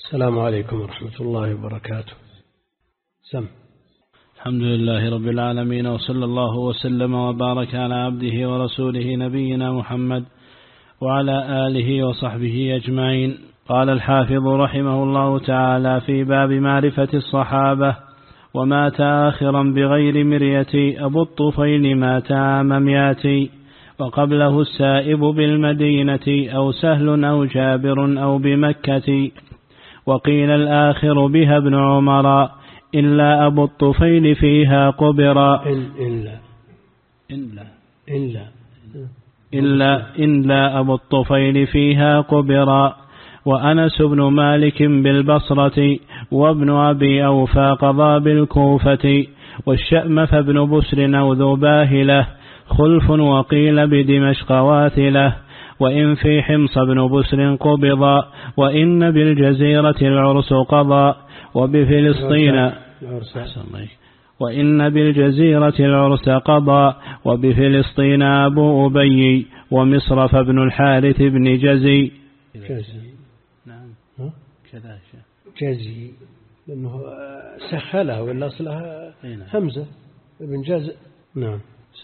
السلام عليكم ورحمة الله وبركاته. سم. الحمد لله رب العالمين، وصلى الله وسلم وبارك على عبده ورسوله نبينا محمد وعلى آله وصحبه أجمعين. قال الحافظ رحمه الله تعالى في باب معرفة الصحابة: ومات آخرا بغير مرية أبو الطفيل مات عام 200، وقبله السائب بالمدينة أو سهل أو جابر أو بمكة. وقيل الآخر بها ابن عمر إلا أبو الطفيل فيها قبرا. إلا أبو الطفيل فيها قبرا. وأنس بن مالك بالبصرة، وابن أبي أوفى قضى بالكوفة، والشأمف بن بسر أو ذو باهلة خلف، وقيل بدمشق واثلة. وإن في حمص بن بسر قبضا، وإن بالجزيرة العرس قضى، وإن بالجزيرة العرس قضى، وبفلسطين أبو أبي، ومصر فابن الحارث بن جزي. نعم كذا جزي لأنه سخلها ولا أصلها همزة ابن جزء. نعم.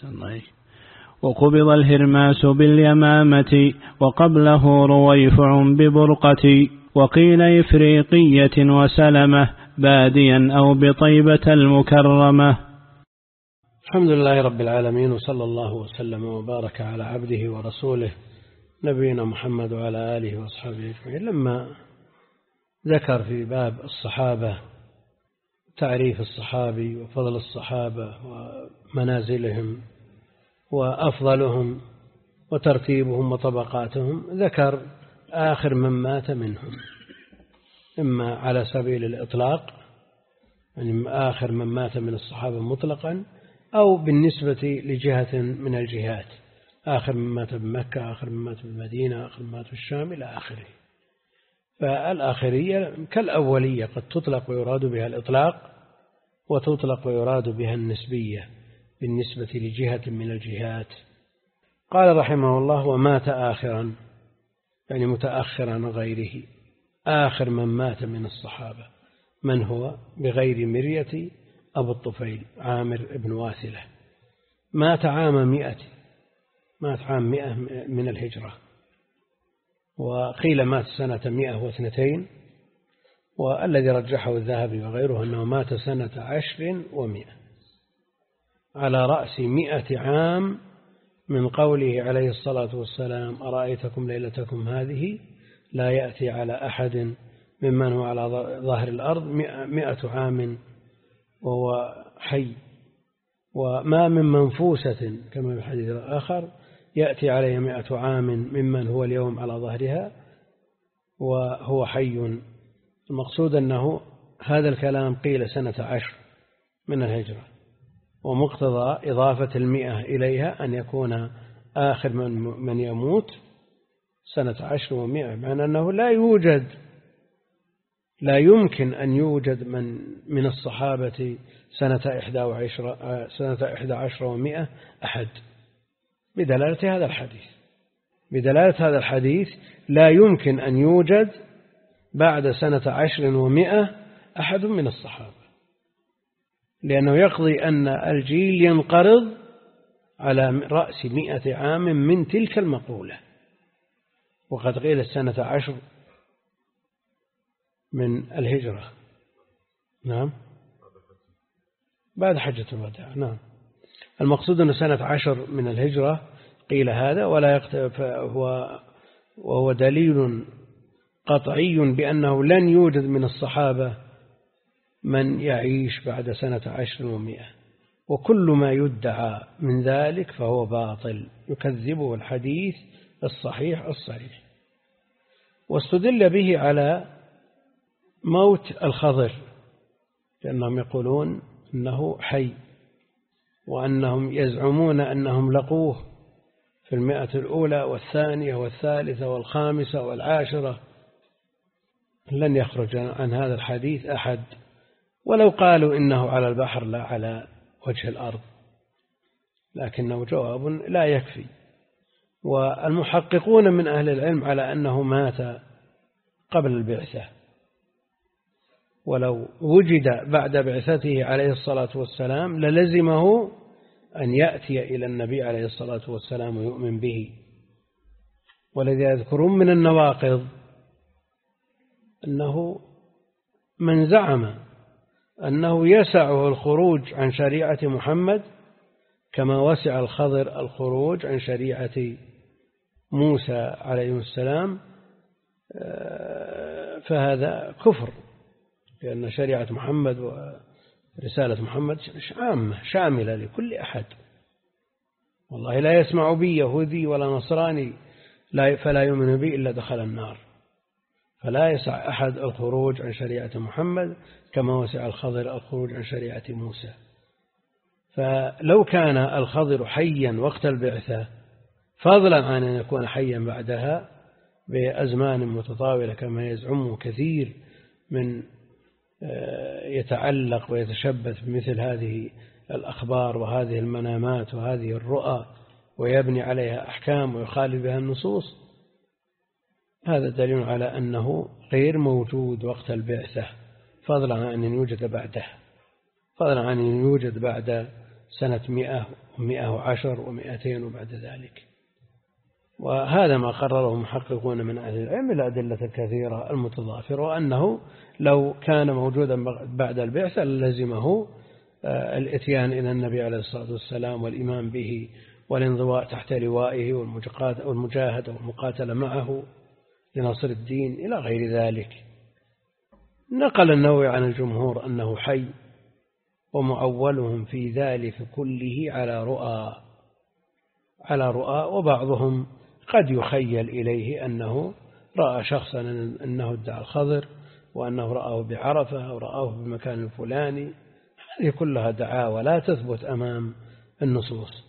وقبض الهرماس باليمامة، وقبله رويفع ببرقة. وقيل إفريقية وسلمة باديا أو بطيبة المكرمة. الحمد لله رب العالمين، وصلى الله وسلم وبارك على عبده ورسوله نبينا محمد وعلى آله وأصحابه أجمعين. لما ذكر في باب الصحابة تعريف الصحابي وفضل الصحابة ومنازلهم وأفضلهم وترتيبهم وطبقاتهم، ذكر آخر من مات منهم، إما على سبيل الإطلاق يعني آخر من مات من الصحابة مطلقا، أو بالنسبة لجهة من الجهات، آخر من مات بمكة، آخر من مات بالمدينة، آخر من مات بالشام إلى آخره. فالآخرية كالأولية قد تطلق ويراد بها الإطلاق، وتطلق ويراد بها النسبية بالنسبة لجهة من الجهات. قال رحمه الله: ومات آخرا يعني متأخرا غيره. آخر من مات من الصحابة من هو؟ بغير مرية أبو الطفيل عامر بن واثلة، مات عام 100، مات عام 100 من الهجرة، وقيل مات سنة 102، والذي رجحه الذهبي وغيره أنه مات سنة 10 و100 على رأس 100 عام من قوله عليه الصلاة والسلام: أرأيتكم ليلتكم هذه لا يأتي على أحد ممن هو على ظاهر الأرض 100 عام وهو حي، وما من منفوسة كما في الحديث الآخر يأتي عليه 100 عام ممن هو اليوم على ظهرها وهو حي. المقصود أنه هذا الكلام قيل سنة 10 من الهجرة، ومقتضى إضافة 100 إليها أن يكون آخر من يموت سنة 10 و100، معنى أنه لا يمكن أن يوجد من الصحابة سنة 11 و100 أحد، بدلالة هذا الحديث لا يمكن أن يوجد بعد سنة 10 و100 أحد من الصحابة، لأنه يقضي أن الجيل ينقرض على رأس 100 عام من تلك المقولة. وقد قيل سنة 10 من الهجرة، نعم، بعد حجة الوداع، نعم. المقصود أن سنة 10 من الهجرة قيل هذا، وهو دليل قطعي بأنه لن يوجد من الصحابة من يعيش بعد سنة 10 و100، وكل ما يدعى من ذلك فهو باطل يكذبه الحديث الصحيح. واستدل به على موت الخضر، لأنهم يقولون أنه حي، وأنهم يزعمون أنهم لقوه في 100 الأولى والثانية والثالثة والخامسة والعاشرة. لن يخرج عن هذا الحديث أحد، ولو قالوا إنه على البحر لا على وجه الأرض، لكنه جواب لا يكفي. والمحققون من أهل العلم على أنه مات قبل البعثة، ولو وجد بعد بعثته عليه الصلاة والسلام للزمه أن يأتي إلى النبي عليه الصلاة والسلام ويؤمن به. والذي يذكرون من النواقض أنه من زعم أنه يسعه الخروج عن شريعة محمد كما وسع الخضر الخروج عن شريعة موسى عليه السلام، فهذا كفر، لأن شريعة محمد ورسالة محمد عامة شاملة لكل أحد. والله لا يسمع بي يهودي ولا نصراني فلا يؤمن بي إلا دخل النار. فلا يسع أحد الخروج عن شريعة محمد كما وسع الخضر الخروج عن شريعة موسى. فلو كان الخضر حيا وقت البعثة فضلا عن أن يكون حيا بعدها بأزمان متطاولة كما يزعم كثير من يتعلق ويتشبث بمثل هذه الأخبار وهذه المنامات وهذه الرؤى ويبني عليها أحكام ويخالف بها النصوص، هذا دليل على أنه غير موجود وقت البعثة، فضلا عن أن يوجد بعده، فضلا عن أن يوجد بعد سنة 100 و110 و200 وبعد ذلك. وهذا ما قرره محققون من أهل العلم الأدلة الكثيرة المتضافرة، وأنه لو كان موجودا بعد البعثة للزمه الاتيان إلى النبي عليه الصلاة والسلام والإيمان به والانضواء تحت لوائه والمجاهدة والمقاتلة معه لنصر الدين إلى غير ذلك. نقل النووي عن الجمهور أنه حي، ومعولهم في ذلك كله على رؤى، وبعضهم قد يخيل إليه أنه رأى شخصا أنه ادعى الخضر وأنه رآه بعرفة أو رآه بمكان الفلاني. هذه كلها دعاوى لا تثبت أمام النصوص.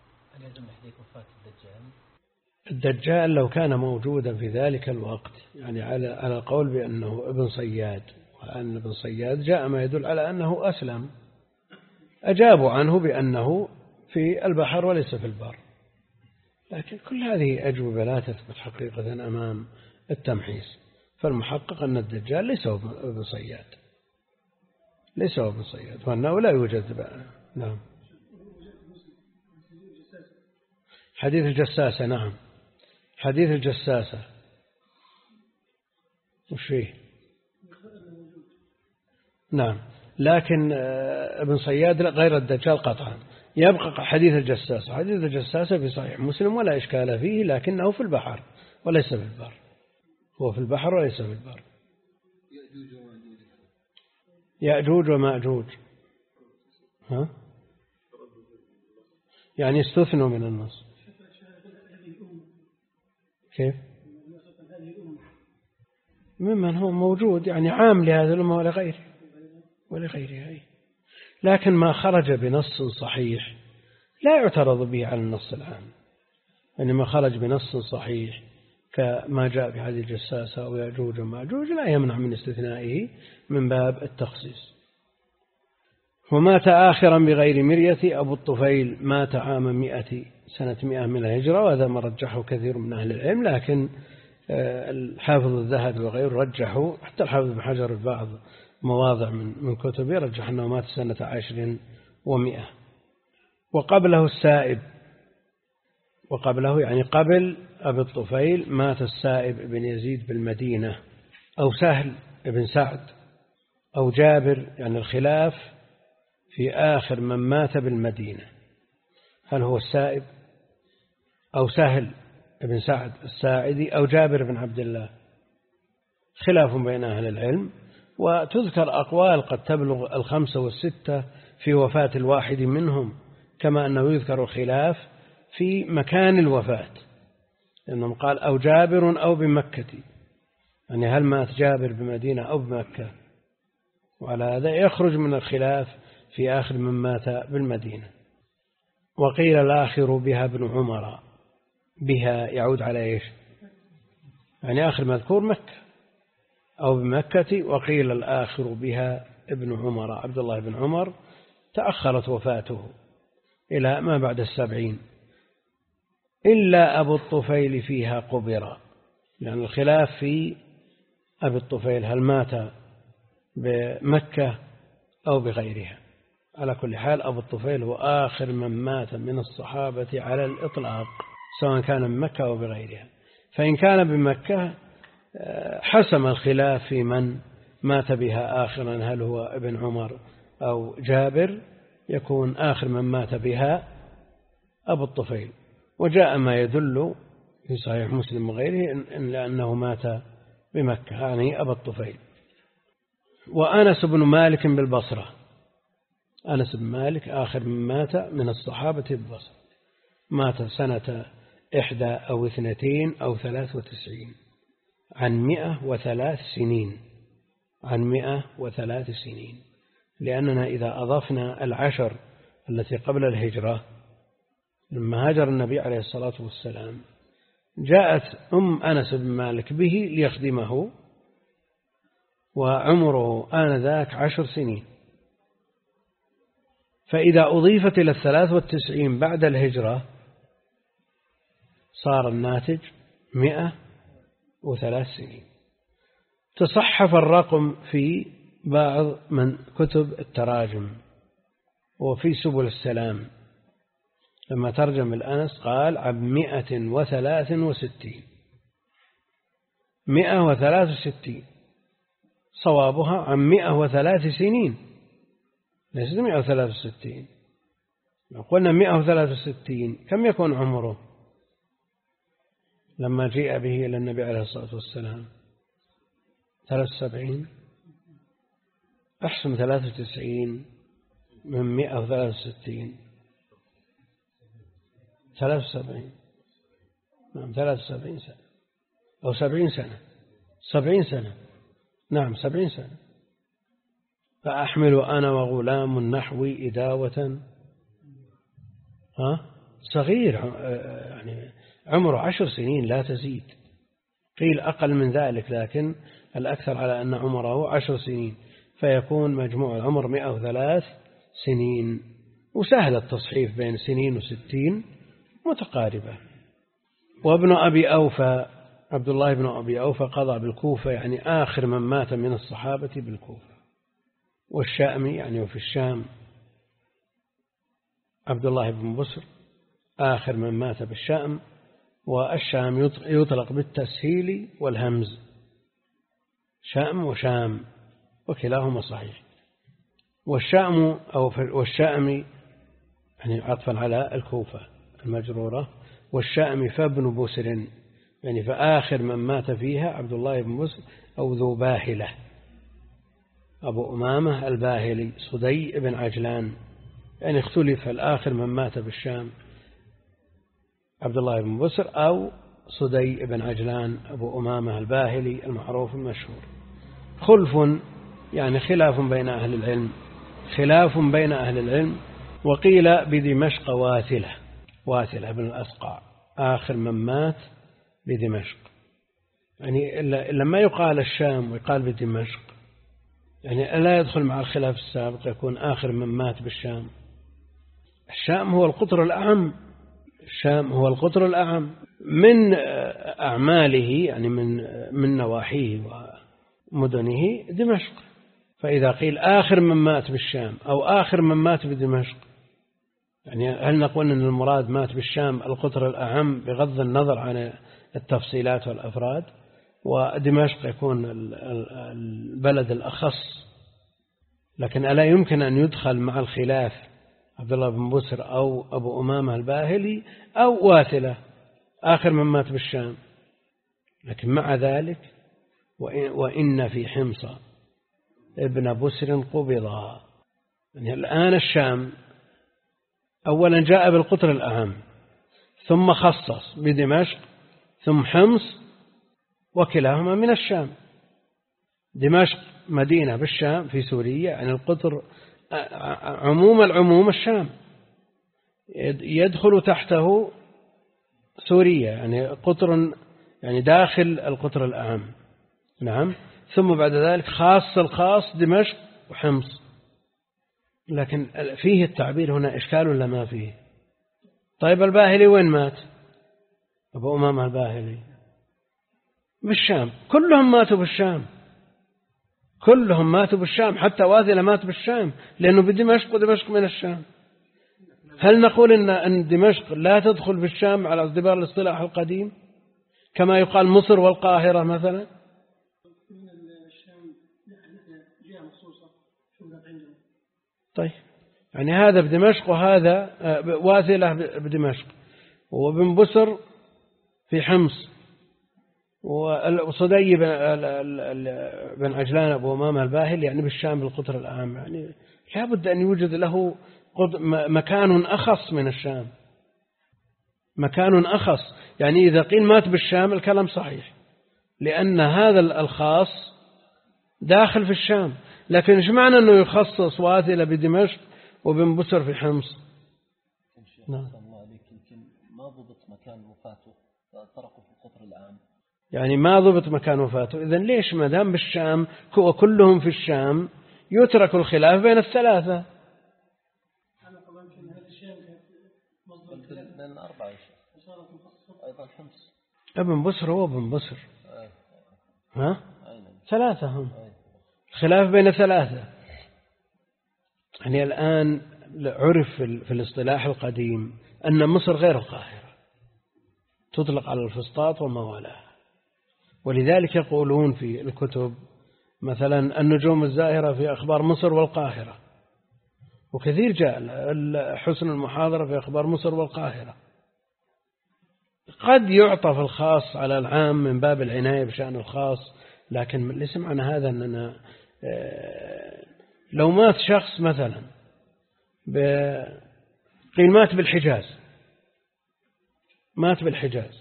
الدجال لو كان موجودا في ذلك الوقت، يعني على القول بأنه ابن صياد، وأن ابن صياد جاء ما يدل على أنه أسلم، أجابوا عنه بأنه في البحر وليس في البر. لكن كل هذه أجوبة لا تثبت حقيقة أمام التمحيص. فالمحقق أن الدجال ليس هو ابن صياد، ليس هو ابن صياد، وأنه لا يوجد بقى. نعم. حديث الجساسة، نعم، حديث الجساسة وش فيه؟ نعم، لكن ابن صياد غير الدجال قطعا. يبقى حديث الجساسة. حديث الجساسة في صحيح مسلم ولا إشكال فيه، لكنه في البحر وليس في البر. هو في البحر وليس في البر. يأجوج ومأجوج ها؟ يعني استثنوا من النص. كيف؟ ممن هو موجود، يعني عام لهذا الأمة ولغيرها. لكن ما خرج بنص صحيح لا يعترض به على النص العام. يعني ما خرج بنص صحيح كما جاء في حديث الجساسة ويأجوج ومأجوج لا يمنع من استثنائه من باب التخصيص. ومات آخرا بغير مرية. أبو الطفيل مات عام 100 سنة 100 من الهجرة، وهذا ما رجحه كثير من أهل العلم، لكن الحافظ الذهبي وغيره رجحه، حتى الحافظ بن حجر في بعض مواضع من كتبه رجح أنه مات سنة 10 و100. وقبله السائب، وقبله يعني قبل أبي الطفيل مات السائب بن يزيد بالمدينة، أو سهل بن سعد، أو جابر، يعني الخلاف في آخر من مات بالمدينة، هل هو السائب أو سهل بن سعد الساعدي أو جابر بن عبد الله، خلاف بين أهل العلم. وتذكر أقوال قد تبلغ 5 و6 في وفاة الواحد منهم، كما أنه يذكر الخلاف في مكان الوفاة، لأنهم قال أو جابر أو بمكة، يعني هل مات جابر بمدينة أو بمكة، وعلى هذا يخرج من الخلاف في آخر من مات بالمدينة. وقيل الآخر بها ابن عمر، بها يعود على إيش؟ يعني آخر مذكور مكة أو بمكة. وقيل الآخر بها ابن عمر، عبد الله بن عمر تأخرت وفاته إلى ما بعد 70، إلا أبو الطفيل فيها قبر، لأن الخلاف في أبي الطفيل هل مات بمكة أو بغيرها. على كل حال أبو الطفيل هو آخر من مات من الصحابة على الإطلاق، سواء كان من مكة أو بغيرها. فإن كان بمكة حسم الخلاف في من مات بها آخرا، هل هو ابن عمر أو جابر، يكون آخر من مات بها أبو الطفيل. وجاء ما يدل في صحيح مسلم وغيره لأنه مات بمكة، يعني أبو الطفيل. وأنس بن مالك بالبصرة، أنس بن مالك آخر من مات من الصحابة بالبصرة، مات سنة 21 أو 92 أو 93، عن 103 سنين، عن 103 سنين. لأننا إذا أضفنا العشر التي قبل الهجرة، لما هاجر النبي عليه الصلاة والسلام جاءت أنس بن مالك به ليخدمه، وعمره آنذاك 10 سنين. فإذا أضيفت إلى 93 بعد الهجرة صار الناتج 103 سنين. تصحف الرقم في بعض من كتب التراجم وفي سبل السلام، لما ترجم الأنس قال عن 163، 163 صوابها عن 103 سنين، ليس 163. لو قلنا 163 كم يكون عمره لما جيء به إلى النبي عليه الصلاة والسلام؟ 73. أحسن 93 من 163، 73. نعم 73 سنة أو 70 سنة، 70 سنة، نعم 70 سنة. فأحمل أنا وغلام النحو إداوة، صغير يعني عمره 10 سنين لا تزيد، قيل أقل من ذلك، لكن الأكثر على أن عمره 10 سنين، فيكون مجموع العمر 103 سنين. وسهل التصحيف بين سنين وستين متقاربة. وابن أبي أوفى، عبد الله بن أبي أوفى قضى بالكوفة، يعني آخر من مات من الصحابة بالكوفة. والشامي يعني وفي الشام عبد الله بن بسر آخر من مات بالشام. والشام يطلق بالتسهيل والهمز، شام وشام، وكلاهما صحيح. والشام أو والشامي يعني عطفا على الكوفة المجرورة. والشام فابن بسر، يعني فآخر من مات فيها عبد الله بن بسر أو ذو باهلة، أبو أمامة الباهلي صدي بن عجلان، يعني اختلف الآخر من مات بالشام عبد الله بن بسر أو صدي بن عجلان أبو أمامة الباهلي المعروف المشهور. خلف يعني خلاف بين أهل العلم، خلاف بين أهل العلم. وقيل بدمشق واثلة، واثلة بن الأسقع آخر من مات بدمشق، يعني لما يقال الشام ويقال بدمشق يعني لا يدخل مع الخلاف السابق، يكون آخر من مات بالشام. الشام هو القطر الأعم، الشام هو القطر الأعم من أعماله، يعني من نواحيه ومدنه دمشق. فإذا قيل آخر من مات بالشام أو آخر من مات بدمشق، يعني هل نقول أن المراد مات بالشام القطر الأعم بغض النظر عن التفصيلات والأفراد، ودمشق يكون البلد الأخص؟ لكن ألا يمكن أن يدخل مع الخلاف عبد الله بن بسر أو أبو أمامة الباهلي أو واثلة آخر من مات بالشام؟ لكن مع ذلك وإن في حمص ابن بسر قبضا، يعني الآن الشام أولا جاء بالقطر الأعم، ثم خصص بدمشق، ثم حمص، وكلاهما من الشام. دمشق مدينة بالشام في سوريا، يعني القطر عموم العموم الشام، يدخل تحته سوريا، يعني قطر يعني داخل القطر الأعم. نعم. ثم بعد ذلك خاص الخاص دمشق وحمص. لكن فيه التعبير هنا إشكال ولا ما فيه؟ طيب الباهلي وين مات؟ أبو أمامة الباهلي بالشام، كلهم ماتوا بالشام. كلهم ماتوا بالشام، حتى واثلة مات بالشام لأنه بدمشق ودمشق من الشام. هل نقول أن دمشق لا تدخل بالشام على اعتبار الاصطلاح القديم كما يقال مصر والقاهرة مثلا؟ طيب يعني هذا بدمشق وهذا واثلة بدمشق، وابن بسر في حمص، وصدي بن عجلان أبو أمامة الباهل يعني بالشام بالقطر الأعم. يعني لابد أن يوجد له مكان أخص من الشام، مكان أخص. يعني إذا قيل مات بالشام الكلام صحيح، لأن هذا الخاص داخل في الشام. لكن إيش معنى أنه يخصص واثلة بدمشق وبن بسر في حمص؟ نعم. يمكن ما ضبط مكان وفاته تركوا في القطر العام، يعني ما ضبط مكان وفاته. إذن ليش ما دام بالشام وكلهم في الشام يترك الخلاف بين الثلاثة؟ بين الأربعة أيضا حمص. ابن بسر هو ابن بسر، ها؟ ثلاثة هم، خلاف بين ثلاثة. يعني الآن عرف في الاصطلاح القديم أن مصر غير القاهرة، تطلق على الفسطاط وما والاها. ولذلك يقولون في الكتب مثلا النجوم الزاهرة في أخبار مصر والقاهرة، وكثير جاء حسن المحاضرة في أخبار مصر والقاهرة. قد يعطف الخاص على العام من باب العناية بشأن الخاص، لكن ليس معنى هذا أننا لو مات شخص مثلا قيل مات بالحجاز، مات بالحجاز،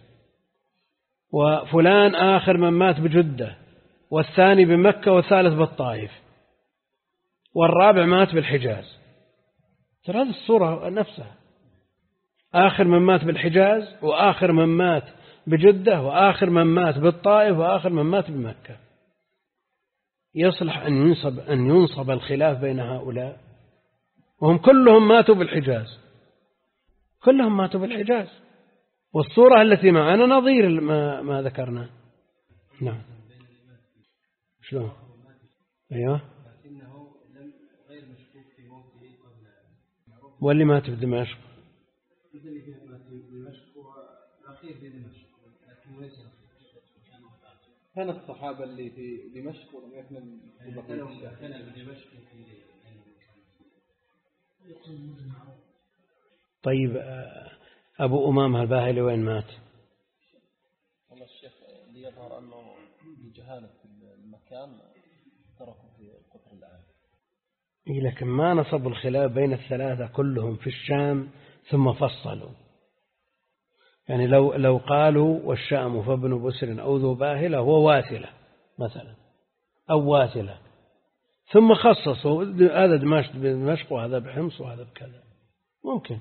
وفلان آخر من مات بجدة، والثاني بمكة، والثالث بالطائف، والرابع مات بالحجاز. ترى هذه الصورة نفسها، آخر من مات بالحجاز، وآخر من مات بجدة، وآخر من مات بالطائف، وآخر من مات بمكة. يصلح أن ينصب الخلاف بين هؤلاء وهم كلهم ماتوا بالحجاز، كلهم ماتوا بالحجاز، والصورة التي معنا نظير ما ذكرنا. نعم. شلون؟ أيوه. واللي مات بدمشق كان الصحابة اللي في دمشق ولم يكن في بقية الشام. طيب أبو أمامة الباهلي وين مات؟ والله الشيخ اللي يظهر أنه بجهالة المكان تركوا في القطر العام. لكن ما نصب الخلاف بين الثلاثة كلهم في الشام ثم فصلوا. يعني لو قالوا والشام فابن بسر أو ذو باهلة هو واثلة مثلا أو واثلة، ثم خصصوا هذا دمشق وهذا بحمص وهذا بكذا، ممكن.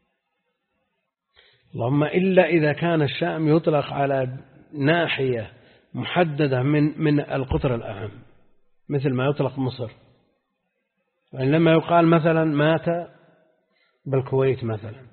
اللهم إلا إذا كان الشام يطلق على ناحية محددة من القطر الأعم، مثل ما يطلق مصر. يعني لما يقال مثلا مات بالكويت مثلا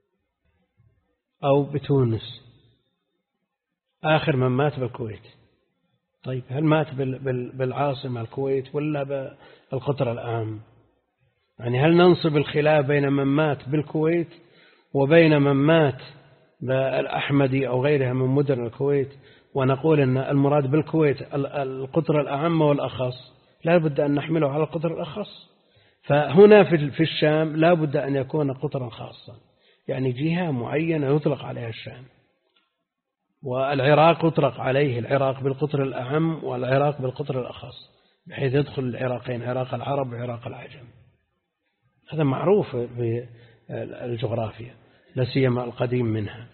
أو بتونس، آخر من مات بالكويت، طيب هل مات بالعاصمة الكويت ولا بالقطر الأعم؟ يعني هل ننصب الخلاف بين من مات بالكويت وبين من مات بالأحمدي أو غيرها من مدن الكويت ونقول أن المراد بالكويت القطر الأعم والأخص؟ لا بد أن نحمله على القطر الأخص. فهنا في الشام لا بد أن يكون قطرا خاصا، يعني جهة معينة يطلق عليها الشام. والعراق يطلق عليه العراق بالقطر الأعم والعراق بالقطر الأخص، بحيث يدخل العراقين، عراق العرب وعراق العجم. هذا معروف بالجغرافيا، لا سيما القديم منها.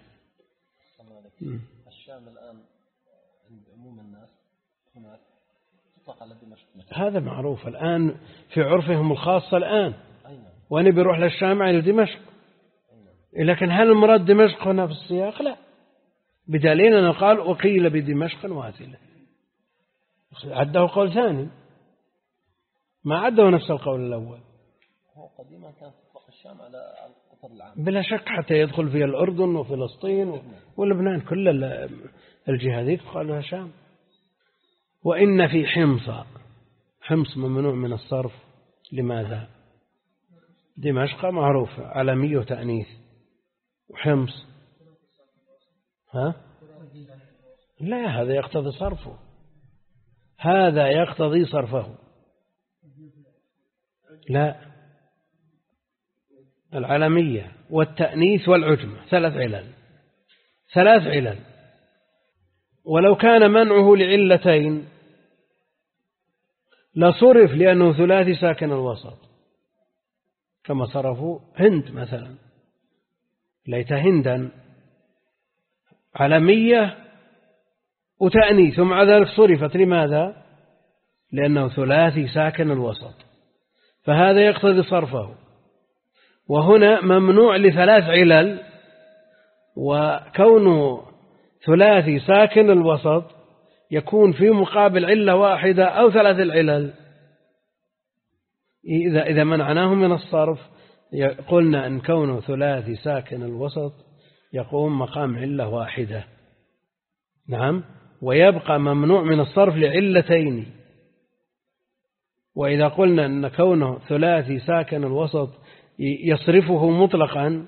الشام الآن عند عموم الناس هناك تطلق على دمشق. هذا معروف الآن في عرفهم الخاص الآن، وأنا بيروح للشام على دمشق. لكن هل المراد دمشق هنا في السياق؟ لا، بدليل أنه قال وقيل بدمشق واثلة، عده قول ثاني، ما عده نفس القول الأول. هو قديما كانت تطلق الشام على القطر العام بلا شك، حتى يدخل فيها الأردن وفلسطين ولبنان، كل الجهة ذي قالوا لها شام. وإن في حمص ممنوع من الصرف لماذا؟ دمشق معروفة علمية وتأنيث، وحمص ها؟ لا، هذا يقتضي صرفه، هذا يقتضي صرفه. لا، العلمية والتأنيث والعجمة 3 علل، 3 علل. ولو كان منعه لعلتين لصرف لأنه ثلاثي ساكن الوسط، كما صرفوا هند مثلا، ليت هندا علمية وتأنيث ومع ذلك صرفت لماذا؟ لأنه ثلاثي ساكن الوسط، فهذا يقتضي صرفه. وهنا ممنوع ل3 علل، وكونه ثلاثي ساكن الوسط يكون في مقابل علة واحدة أو 3 العلل. إذا منعناه من الصرف قلنا أن كونه ثلاثي ساكن الوسط يقوم مقام علة واحدة، نعم، ويبقى ممنوع من الصرف لعلتين. وإذا قلنا أن كونه ثلاثي ساكن الوسط يصرفه مطلقا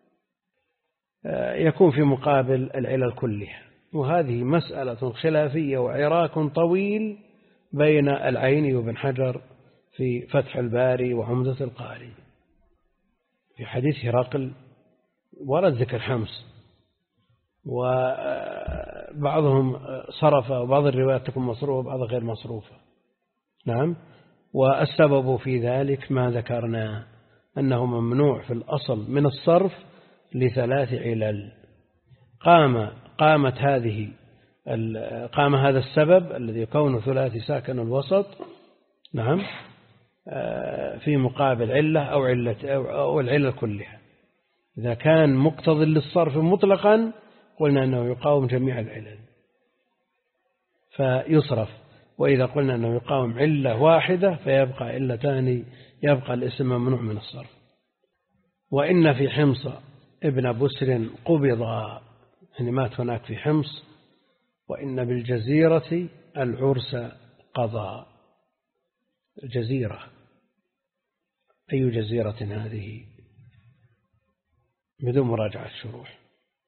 يكون في مقابل العلل كلها. وهذه مسألة خلافية وعراك طويل بين العيني وابن حجر في فتح الباري وعمدة القاري. في حديث هرقل ورد ذكر حمص، وبعضهم صرفه وبعض الروايات تكون مصروفة وبعضها غير مصروفة، نعم. والسبب في ذلك ما ذكرنا، أنه ممنوع في الأصل من الصرف ل3 علل. قام هذا السبب الذي يكون ثلاثي ساكن الوسط، نعم، في مقابل علة أو العلة كلها. إذا كان مقتضي للصرف مطلقا قلنا أنه يقاوم جميع العلل فيصرف، وإذا قلنا أنه يقاوم علة واحدة فيبقى علتان، يبقى الاسم ممنوع من الصرف. وإن في حمص ابن بسر قبضا، يعني مات هناك في حمص. وإن بالجزيرة العرس قضى. الجزيرة أي جزيرة هذه؟ بدون مراجعة الشروح.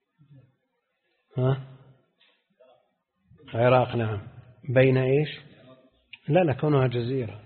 ها؟ العراق، نعم. بين إيش؟ لا كونها جزيرة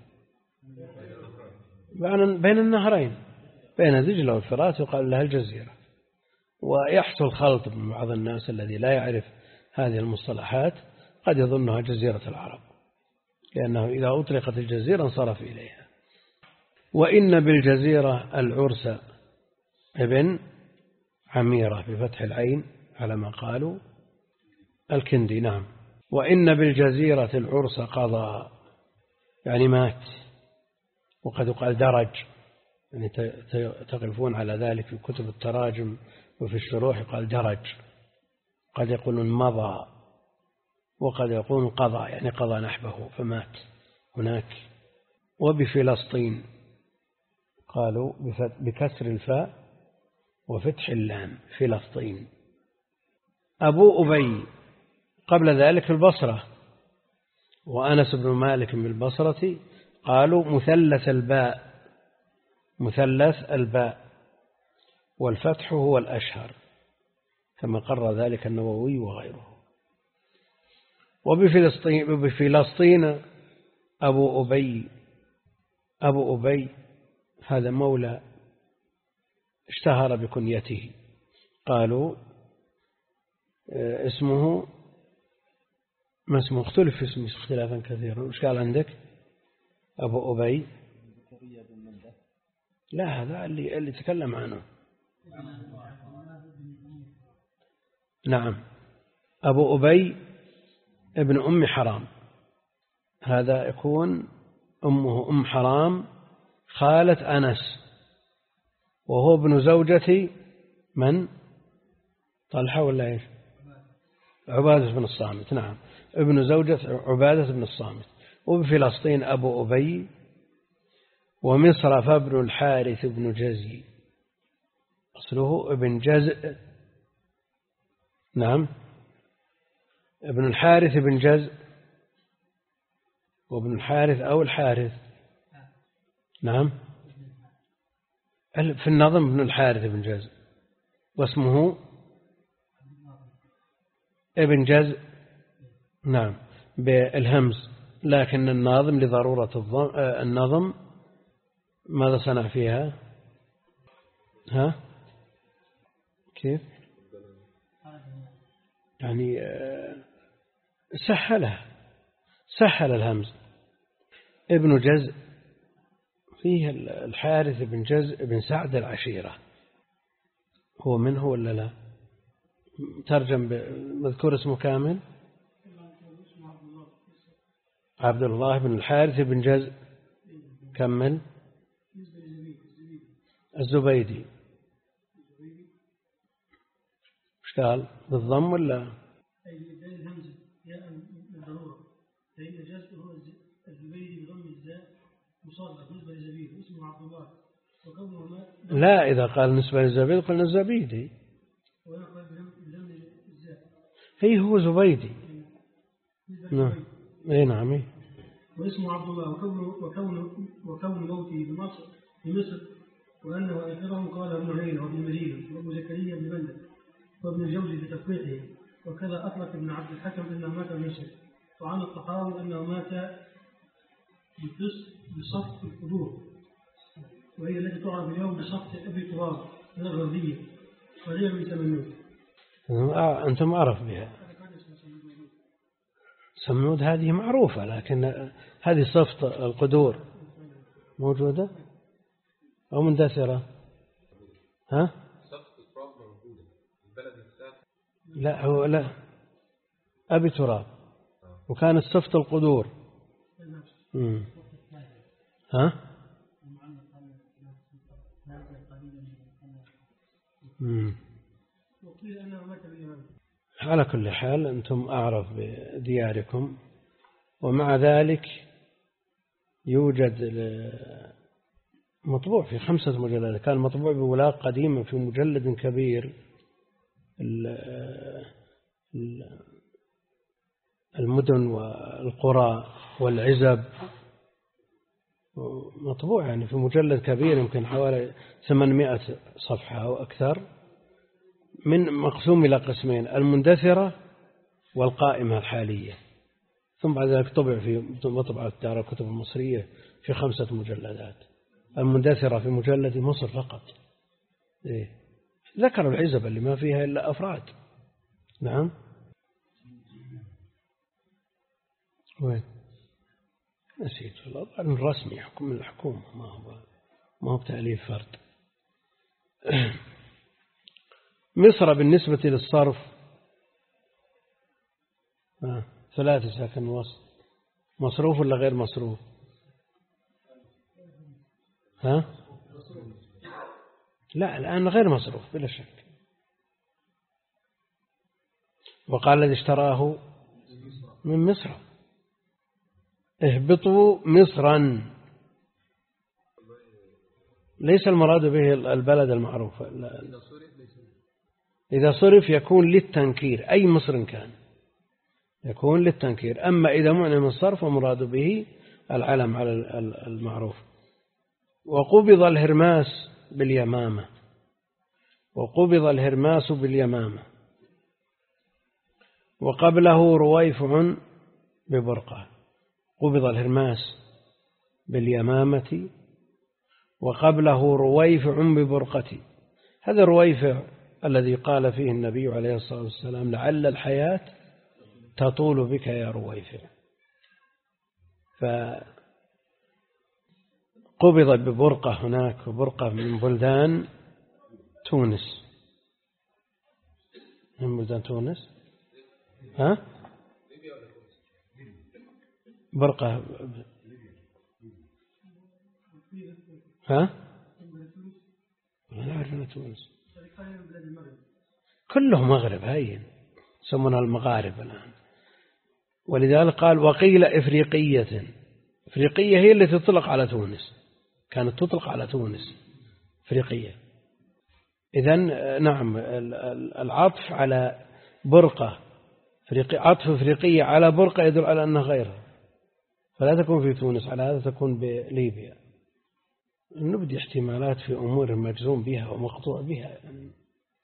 بين النهرين، بين دجلة والفرات يقال لها الجزيرة. ويحصل خلط من بعض الناس الذي لا يعرف هذه المصطلحات قد يظنها جزيرة العرب، لأنه إذا أطلقت الجزيرة انصرف إليها. وإن بالجزيرة العرس ابن عميرة بفتح العين على ما قالوا الكندي، نعم. وإن بالجزيرة العرس قضى، يعني مات. وقد قال درج، يعني تقفون على ذلك في كتب التراجم وفي الشروح يقال درج، قد يقولون مضى، وقد يقولون قضى، يعني قضى نحبه فمات هناك. وبفلسطين قالوا بكسر الفاء وفتح اللام، فلسطين. أبو أبي قبل ذلك في البصرة، وأنس بن مالك بالبصرة قالوا مثلث الباء والفتح هو الأشهر، كما قرر ذلك النووي وغيره. وبفلسطين أبو أبي هذا مولى اشتهر بكنيته، قالوا اسمه ما اسمه، اختلف في اسمه اختلافا كثيرا. وش قال عندك؟ أبو أبي؟ لا، هذا اللي تكلم عنه. نعم، أبو أبي ابن أم حرام، هذا يكون أمه أم حرام خالة أنس، وهو ابن زوجة من؟ طلحة ولا إيش؟ عبادة بن الصامت، نعم، ابن زوجة عبادة بن الصامت. وبفلسطين أبو أبي. ومصر فابن الحارث بن جزي، أصله ابن جزء، نعم، ابن الحارث بن جزء وابن الحارث أو الحارث. نعم، في النظم ابن الحارث بن جزء، واسمه ابن جزء. نعم، بالهمز، لكن الناظم لضرورة النظم ماذا صنع فيها؟ ها؟ كيف؟ يعني سهل الهمز. ابن جزء فيه الحارث بن جزء بن سعد العشيرة، هو منه ولا لا؟ ترجم مذكور اسمه كامل؟ عبد الله بن الحارث بن جزء. كمل. الزبيدي. ايش قال؟ بالضم ولا؟ فإن جزء هو الزبيدي بضم الزاء مصرف نسبة لزبيد اسمه عبد الله وكونه لا، إذا قال نسبة للزبيد قلنا الزبيدي، ويقبل بضم الزاء. هي هو زبيدي. نعم. اي نعم. واسمه عبد الله وكون موته بمصر وأنه آخرهم قال ابن عيينة وابن مدينة وابن زكريا بن بندة وابن الجوزي بتفقيقه، وكذا أطلق ابن عبد الحكم أنه مات بمصر، وعن الطحاوي أنه مات بصفت القدور، وهي التي تعرف اليوم بصفت أبي تراب من الغربية، وهي من تمنود. أنتم أعرف بها. سمنود هذه معروفة، لكن هذه صفت القدور موجودة أو مندثرة؟ ها؟ لا، هو لا، أبي تراب، وكانت صفت القدور. ها؟ على كل حال أنتم أعرف بدياركم. ومع ذلك يوجد مطبوع في 5 مجلدات، كان مطبوع بولاق قديمة في مجلد كبير، المدن والقرى والعزب، مطبوع يعني في مجلد كبير يمكن حوالي 800 صفحة أو أكثر، من مقسوم إلى قسمين: المندثرة والقائمة الحالية. ثم بعد ذلك طبع في مطبعة دار الكتب المصرية في 5 مجلدات. المندثرة في مجلد مصر فقط. ذكروا العزب اللي ما فيها إلا أفراد. نعم. وين نسيت والله. الرسمي يحكم من الحكومة، ما هو بتأليف فرد. مصر بالنسبة للصرف 3 ساكن وسط. مصروف ولا غير مصروف؟ ها؟ لا، الآن غير مصروف بلا شك. وقال الذي اشتراه من مصر اهبطوا مصرا، ليس المراد به البلد المعروف. إذا صرف يكون للتنكير، أي مصر كان يكون للتنكير. أما إذا معنى من الصرف ومراد به العلم على المعروف. وقبض الهرماس باليمامة، وقبض الهرماس باليمامة، وقبله رويفع ببرقة. قبض الهرماس باليمامة وقبله رويفع ببرقة. هذا رويفع الذي قال فيه النبي عليه الصلاة والسلام: لعل الحياة تطول بك يا رويفع. فقبض ببرقة هناك، وبرقة من بلدان تونس. من بلدان تونس. ها؟ برقة. ها؟ لا أعرف تونس. كلهم مغرب، هين يسمونها المغارب الآن. ولذلك قال: وقيل إفريقية. إفريقية هي التي تطلق على تونس، كانت تطلق على تونس إفريقية. إذن نعم، العطف على برقة، عطف إفريقية على برقة يدل على أنها غيرها، فلا تكون في تونس، على هذا تكون بليبيا. نبدي احتمالات في أمور مجزوم بها ومقطوع بها يعني.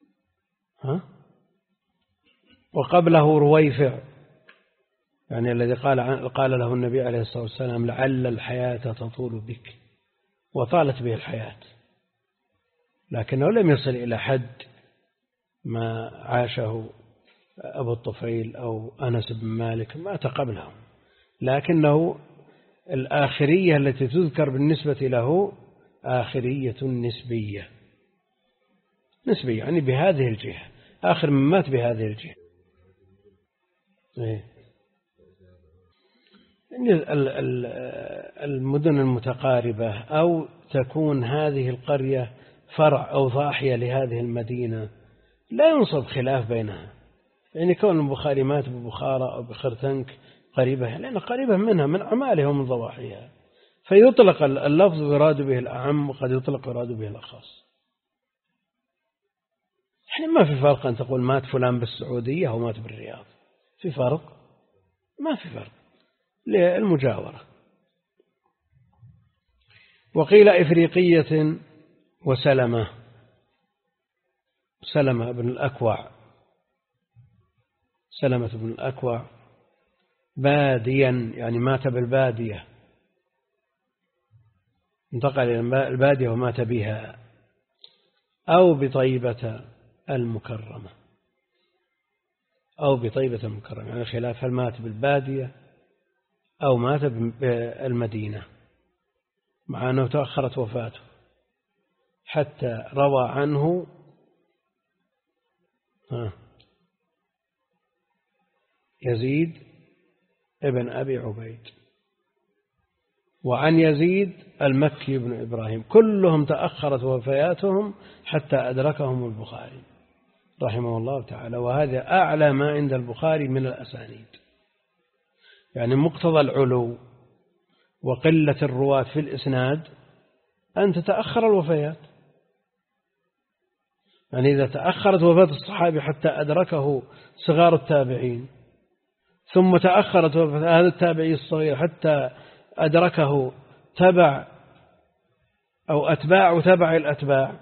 وقبله رويفع، يعني الذي قال له النبي عليه الصلاة والسلام لعل الحياة تطول بك، وطالت به الحياة، لكنه لم يصل إلى حد ما عاشه أبو الطفيل أو أنس بن مالك، مات قبلهم، لكنه الآخرية التي تذكر بالنسبة له آخرية نسبية يعني بهذه الجهة، آخر من مات بهذه الجهة. المدن المتقاربة، أو تكون هذه القرية فرع أو ضاحية لهذه المدينة، لا ينصب خلاف بينها، يعني كون البخاري مات ببخارى أو بخرتنك قريبة، لأن قريبة منها من أعمالها ومن ضواحيها، فيطلق اللفظ يراد به الأعم، وقد يطلق يراد به الأخص. يعني ما في فرق أن تقول مات فلان بالسعودية أو مات بالرياض، في فرق؟ ما في فرق للمجاورة. وقيل إفريقية وسلمة بن الأكوع، سلمة بن الأكوع باديا، يعني مات بالبادية، انتقل إلى البادية ومات بها، أو بطيبة المكرمة، يعني خلاف هل مات بالبادية أو مات بالمدينة، مع أنه تأخرت وفاته، حتى روى عنه يزيد ابن أبي عبيد، وعن يزيد المكي بن إبراهيم، كلهم تأخرت وفياتهم حتى أدركهم البخاري رحمه الله تعالى. وهذا أعلى ما عند البخاري من الأسانيد، يعني مقتضى العلو وقلة الرواة في الإسناد أن تتأخر الوفيات. يعني إذا تأخرت وفاة الصحابي حتى أدركه صغار التابعين، ثم تأخرت وفاة هذا التابعي الصغير حتى أدركه تبع أو أتباع وتبع الأتباع،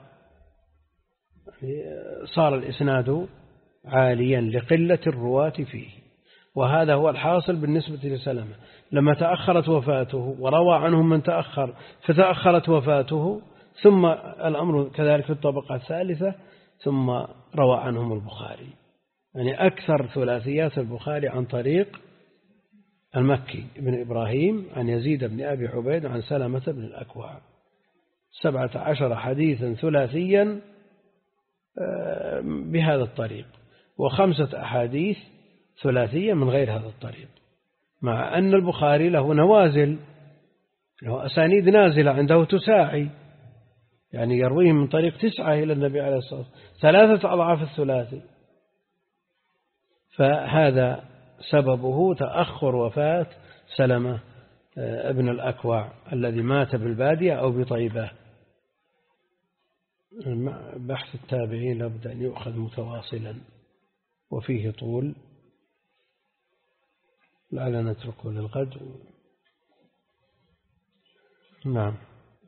صار الإسناد عاليا لقلة الرواة فيه. وهذا هو الحاصل بالنسبة لسلمة، لما تأخرت وفاته وروى عنهم من تأخر فتأخرت وفاته، ثم الأمر كذلك في الطبقة الثالثة، ثم روى عنهم البخاري. يعني أكثر ثلاثيات البخاري عن طريق المكي بن إبراهيم عن يزيد بن أبي عبيد عن سلمة بن الأكوع، 17 حديثا ثلاثيا بهذا الطريق، و5 أحاديث ثلاثية من غير هذا الطريق، مع أن البخاري له نوازل، له أسانيد نازلة عنده تساعي، يعني يرويه من طريق 9 إلى النبي عليه الصلاة والسلام، 3 أضعاف الثلاثي. فهذا سببه تأخر وفاة سلمة ابن الأكوع الذي مات بالبادية أو بطيبة. بحث التابعين لابد أن يؤخذ متواصلا وفيه طول، لعلنا نتركه للغد. نعم.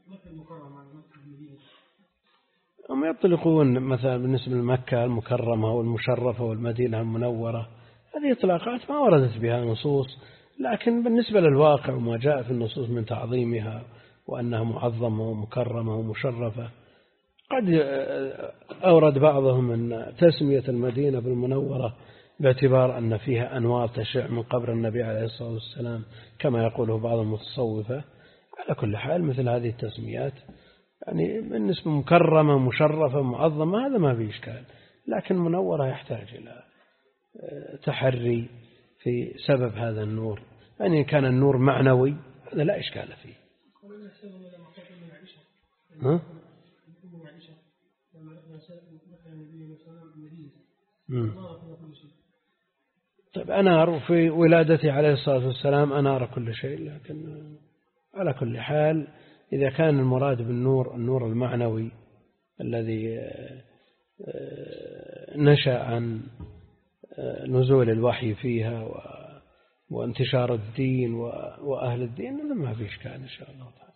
هم يطلقون مثلا بالنسبة لمكة المكرمة والمشرفة والمدينة المنورة، هذه إطلاقات ما وردت بها نصوص، لكن بالنسبة للواقع وما جاء في النصوص من تعظيمها وأنها معظمة ومكرمة ومشرفة، قد أورد بعضهم أن تسمية المدينة بالمنورة باعتبار أن فيها أنوار تشع من قبر النبي عليه الصلاة والسلام كما يقوله بعض المتصوفة. على كل حال مثل هذه التسميات يعني بالنسبة مكرمة مشرفة معظمة هذا ما فيه إشكال، لكن منورة يحتاج إلى تحري في سبب هذا النور، يعني كان النور معنوي هذا لا إشكال فيه. ها؟ طيب أنار في ولادته عليه الصلاة والسلام أنار كل شيء، لكن على كل حال إذا كان المراد بالنور النور المعنوي الذي نشأ عن نزول الوحي فيها وانتشار الدين وأهل الدين، هذا ما في إشكال إن شاء الله تعالى.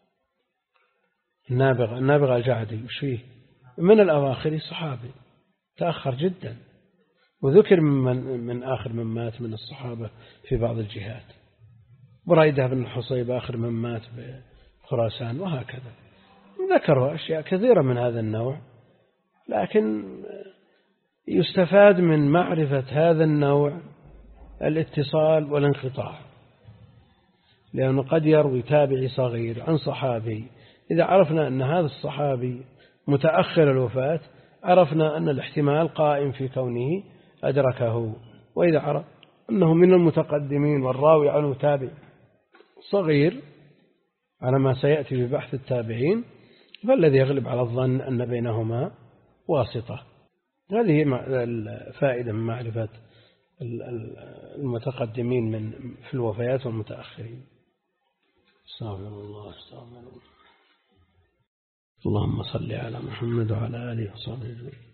النابغة الجعدي وش فيه؟ من الأواخر، صحابي تأخر جدا، وذكر من آخر من مات من الصحابة في بعض الجهات. بريدة بن الحصيب آخر من مات بخراسان، وهكذا. ذكروا أشياء كثيرة من هذا النوع، لكن يستفاد من معرفة هذا النوع الاتصال والانقطاع، لأنه قد يروي تابعي صغير عن صحابي. إذا عرفنا أن هذا الصحابي متأخر الوفاة، عرفنا أن الاحتمال قائم في كونه أدركه. وإذا عرف أنه من المتقدمين والراوي عنه تابع صغير على ما سيأتي في بحث التابعين، فالذي يغلب على الظن أن بينهما واسطة. هذه الفائدة من معرفة المتقدمين في الوفيات والمتأخرين. استغفر الله. اللهم صل على محمد وعلى آله وصحبه أجمعين.